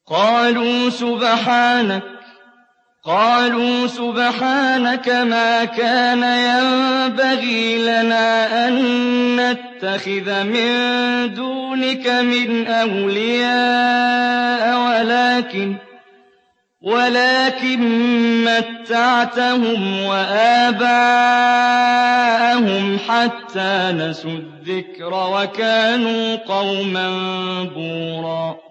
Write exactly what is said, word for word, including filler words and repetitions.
قالوا سبحانك قالوا سبحانك ما كان ينبغي لنا أن نتخذ من دونك من أولياء ولكن ولكن متعتهم وآباءهم حتى نسوا الذكر وكانوا قوما بورا